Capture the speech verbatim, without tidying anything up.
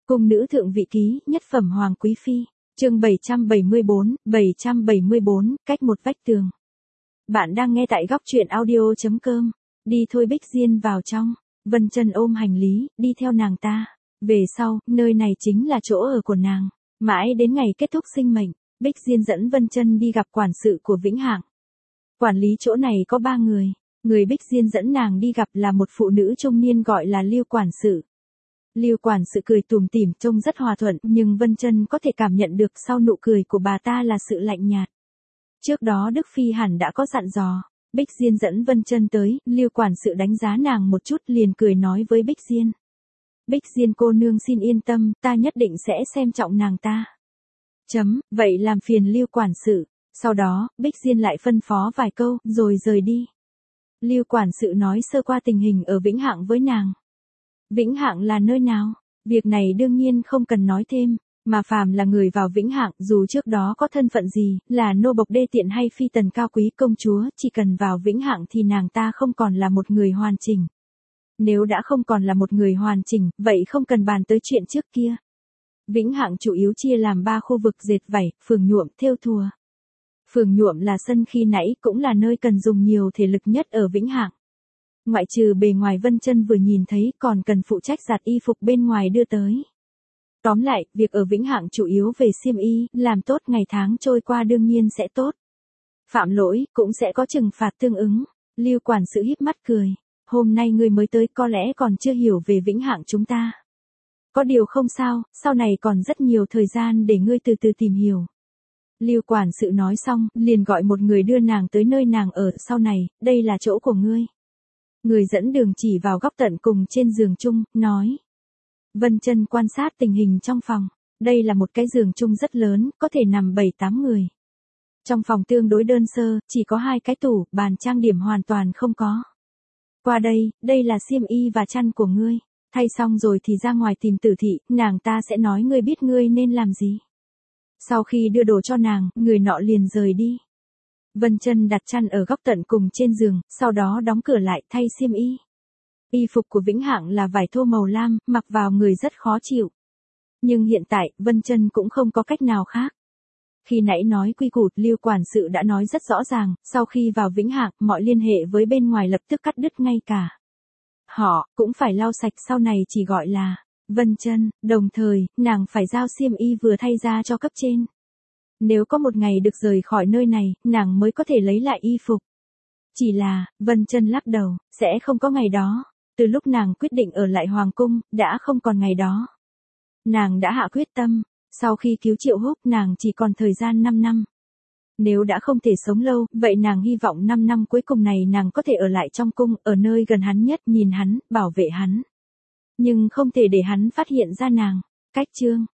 Cung nữ thượng vị ký, nhất phẩm hoàng quý phi, chương bảy trăm bảy mươi bốn, bảy trăm bảy mươi bốn, cách một vách tường. Bạn đang nghe tại góc truyện audio chấm com. Đi thôi Bích Diên vào trong. Vân Chân ôm hành lý, đi theo nàng ta. Về sau, nơi này chính là chỗ ở của nàng. Mãi đến ngày kết thúc sinh mệnh, Bích Diên dẫn Vân Chân đi gặp quản sự của Vĩnh Hạng. Quản lý chỗ này có ba người. Người Bích Diên dẫn nàng đi gặp là một phụ nữ trung niên gọi là Lưu quản sự. Lưu quản sự cười tủm tỉm trông rất hòa thuận, nhưng Vân Chân có thể cảm nhận được sau nụ cười của bà ta là sự lạnh nhạt. Trước đó Đức Phi hẳn đã có dặn dò. Bích Diên dẫn Vân Chân tới, Lưu quản sự đánh giá nàng một chút liền cười nói với Bích Diên. Bích Diên cô nương xin yên tâm, ta nhất định sẽ xem trọng nàng ta. Chấm, vậy làm phiền Lưu quản sự. Sau đó, Bích Diên lại phân phó vài câu, rồi rời đi. Lưu quản sự nói sơ qua tình hình ở Vĩnh Hạng với nàng. Vĩnh Hạng là nơi nào? Việc này đương nhiên không cần nói thêm, mà phàm là người vào Vĩnh Hạng, dù trước đó có thân phận gì, là nô bộc đê tiện hay phi tần cao quý công chúa, chỉ cần vào Vĩnh Hạng thì nàng ta không còn là một người hoàn chỉnh. Nếu đã không còn là một người hoàn chỉnh, vậy không cần bàn tới chuyện trước kia. Vĩnh Hạng chủ yếu chia làm ba khu vực: dệt vải, phường nhuộm, thêu thùa. Phường nhuộm là sân khi nãy, cũng là nơi cần dùng nhiều thể lực nhất ở Vĩnh Hạng. Ngoại trừ bề ngoài Vân Chân vừa nhìn thấy, còn cần phụ trách giặt y phục bên ngoài đưa tới. Tóm lại, việc ở Vĩnh Hạng chủ yếu về xiêm y, làm tốt ngày tháng trôi qua đương nhiên sẽ tốt. Phạm lỗi, cũng sẽ có trừng phạt tương ứng. Lưu quản sự híp mắt cười. Hôm nay ngươi mới tới có lẽ còn chưa hiểu về Vĩnh Hạng chúng ta. Có điều không sao, sau này còn rất nhiều thời gian để ngươi từ từ tìm hiểu. Lưu quản sự nói xong, liền gọi một người đưa nàng tới nơi nàng ở. Sau này, đây là chỗ của ngươi. Người dẫn đường chỉ vào góc tận cùng trên giường chung, nói. Vân Chân quan sát tình hình trong phòng. Đây là một cái giường chung rất lớn, có thể nằm bảy tám người. Trong phòng tương đối đơn sơ, chỉ có hai cái tủ, bàn trang điểm hoàn toàn không có. Qua đây, đây là xiêm y và chăn của ngươi. Thay xong rồi thì ra ngoài tìm Tử thị, nàng ta sẽ nói ngươi biết ngươi nên làm gì. Sau khi đưa đồ cho nàng, người nọ liền rời đi. Vân Chân đặt chăn ở góc tận cùng trên giường, sau đó đóng cửa lại thay xiêm y. Y phục của Vĩnh Hạng là vải thô màu lam, mặc vào người rất khó chịu. Nhưng hiện tại, Vân Chân cũng không có cách nào khác. Khi nãy nói quy củ, Lưu quản sự đã nói rất rõ ràng, sau khi vào Vĩnh Hạng, mọi liên hệ với bên ngoài lập tức cắt đứt ngay cả. Họ cũng phải lau sạch, sau này chỉ gọi là Vân Chân, đồng thời, nàng phải giao xiêm y vừa thay ra cho cấp trên. Nếu có một ngày được rời khỏi nơi này, nàng mới có thể lấy lại y phục. Chỉ là, Vân Chân lắc đầu, sẽ không có ngày đó. Từ lúc nàng quyết định ở lại Hoàng cung, đã không còn ngày đó. Nàng đã hạ quyết tâm, sau khi cứu Triệu Húc nàng chỉ còn thời gian năm năm. Nếu đã không thể sống lâu, vậy nàng hy vọng năm năm cuối cùng này nàng có thể ở lại trong cung, ở nơi gần hắn nhất, nhìn hắn, bảo vệ hắn. Nhưng không thể để hắn phát hiện ra nàng. Cách chương